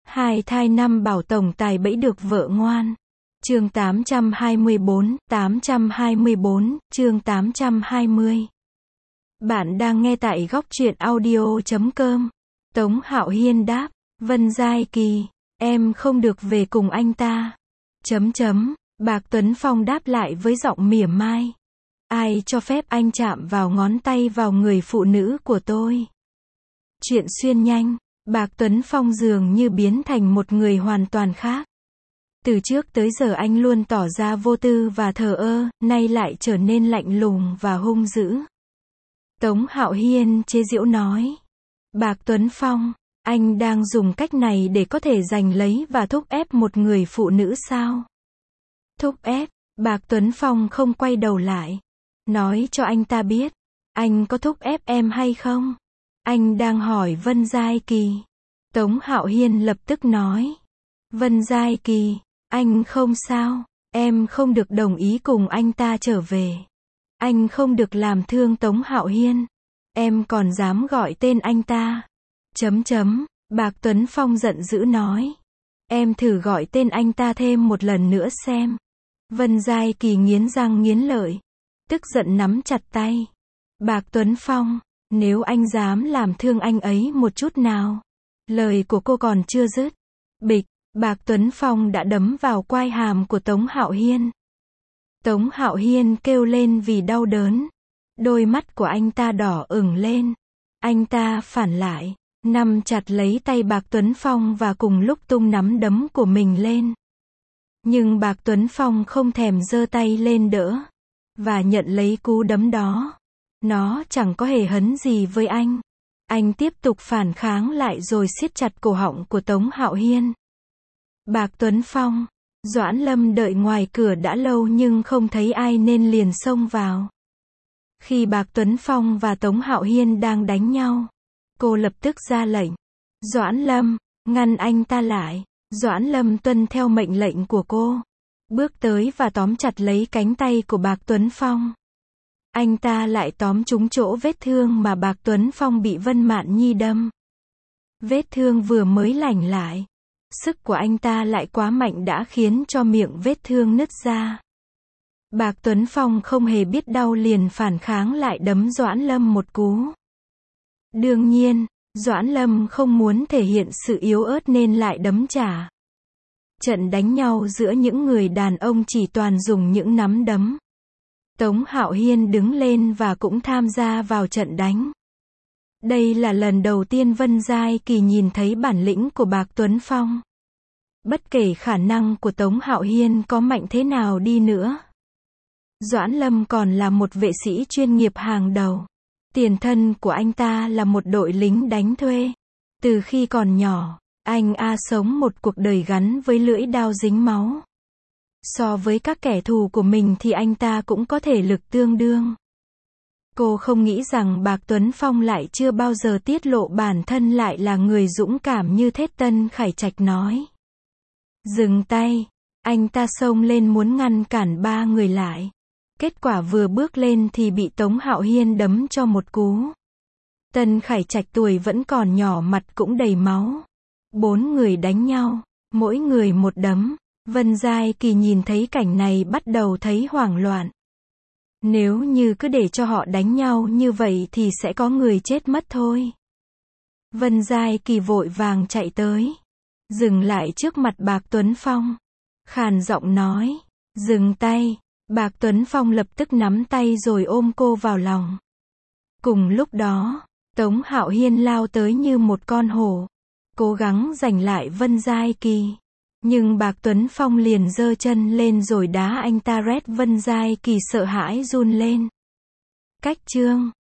Hai thai năm bảo tổng tài bẫy được vợ ngoan. Chương 824, chương 820. Bạn đang nghe tại góc truyện audio.com. Tống Hạo Hiên đáp, Vân Giai Kỳ, em không được về cùng anh ta. Bạc Tuấn Phong đáp lại với giọng mỉa mai. Ai cho phép anh chạm vào ngón tay vào người phụ nữ của tôi? Chuyện xuyên nhanh, Bạc Tuấn Phong dường như biến thành một người hoàn toàn khác. Từ trước tới giờ anh luôn tỏ ra vô tư và thờ ơ, nay lại trở nên lạnh lùng và hung dữ. Tống Hạo Hiên chế giễu nói. Bạc Tuấn Phong, anh đang dùng cách này để có thể giành lấy và thúc ép một người phụ nữ sao? Thúc ép? Bạc Tuấn Phong không quay đầu lại. Nói cho anh ta biết, anh có thúc ép em hay không? Anh đang hỏi Vân Giai Kỳ. Tống Hạo Hiên lập tức nói. Vân Giai Kỳ, anh không sao, em không được đồng ý cùng anh ta trở về. Anh không được làm thương Tống Hạo Hiên. Em còn dám gọi tên anh ta. Bạc Tuấn Phong giận dữ nói. Em thử gọi tên anh ta thêm một lần nữa xem. Vân Giai Kỳ nghiến răng nghiến lợi, tức giận nắm chặt tay. Bạc Tuấn Phong, nếu anh dám làm thương anh ấy một chút nào. Lời của cô còn chưa dứt. Bịch, Bạc Tuấn Phong đã đấm vào quai hàm của Tống Hạo Hiên. Tống Hạo Hiên kêu lên vì đau đớn. Đôi mắt của anh ta đỏ ửng lên. Anh ta phản lại, nắm chặt lấy tay Bạc Tuấn Phong và cùng lúc tung nắm đấm của mình lên. Nhưng Bạc Tuấn Phong không thèm giơ tay lên đỡ và nhận lấy cú đấm đó. Nó chẳng có hề hấn gì với anh. Anh tiếp tục phản kháng lại rồi siết chặt cổ họng của Tống Hạo Hiên. Bạc Tuấn Phong, Doãn Lâm đợi ngoài cửa đã lâu nhưng không thấy ai nên liền xông vào. Khi Bạc Tuấn Phong và Tống Hạo Hiên đang đánh nhau, cô lập tức ra lệnh. Doãn Lâm, ngăn anh ta lại. Doãn Lâm tuân theo mệnh lệnh của cô, bước tới và tóm chặt lấy cánh tay của Bạc Tuấn Phong. Anh ta lại tóm trúng chỗ vết thương mà Bạc Tuấn Phong bị Vân Mạn Nhi đâm. Vết thương vừa mới lành lại, sức của anh ta lại quá mạnh đã khiến cho miệng vết thương nứt ra. Bạc Tuấn Phong không hề biết đau liền phản kháng lại đấm Doãn Lâm một cú. Đương nhiên, Doãn Lâm không muốn thể hiện sự yếu ớt nên lại đấm trả. Trận đánh nhau giữa những người đàn ông chỉ toàn dùng những nắm đấm. Tống Hạo Hiên đứng lên và cũng tham gia vào trận đánh. Đây là lần đầu tiên Vân Giai Kỳ nhìn thấy bản lĩnh của Bạc Tuấn Phong. Bất kể khả năng của Tống Hạo Hiên có mạnh thế nào đi nữa, Doãn Lâm còn là một vệ sĩ chuyên nghiệp hàng đầu. Tiền thân của anh ta là một đội lính đánh thuê. Từ khi còn nhỏ, anh sống một cuộc đời gắn với lưỡi đao dính máu. So với các kẻ thù của mình thì anh ta cũng có thể lực tương đương. Cô không nghĩ rằng Bạc Tuấn Phong lại chưa bao giờ tiết lộ bản thân lại là người dũng cảm như Thết Tân Khải Trạch nói. Dừng tay, anh ta xông lên muốn ngăn cản ba người lại. Kết quả vừa bước lên thì bị Tống Hạo Hiên đấm cho một cú. Tân Khải Trạch tuổi vẫn còn nhỏ mặt cũng đầy máu. 4 người đánh nhau, mỗi người một đấm. Vân Giai Kỳ nhìn thấy cảnh này bắt đầu thấy hoảng loạn. Nếu như cứ để cho họ đánh nhau như vậy thì sẽ có người chết mất thôi. Vân Giai Kỳ vội vàng chạy tới, dừng lại trước mặt Bạc Tuấn Phong, khàn giọng nói, dừng tay. Bạc Tuấn Phong lập tức nắm tay rồi ôm cô vào lòng. Cùng lúc đó, Tống Hạo Hiên lao tới như một con hổ, cố gắng giành lại Vân Giai Kỳ. Nhưng Bạc Tuấn Phong liền giơ chân lên rồi đá anh ta rét. Vân Giai Kỳ sợ hãi run lên. Cách chương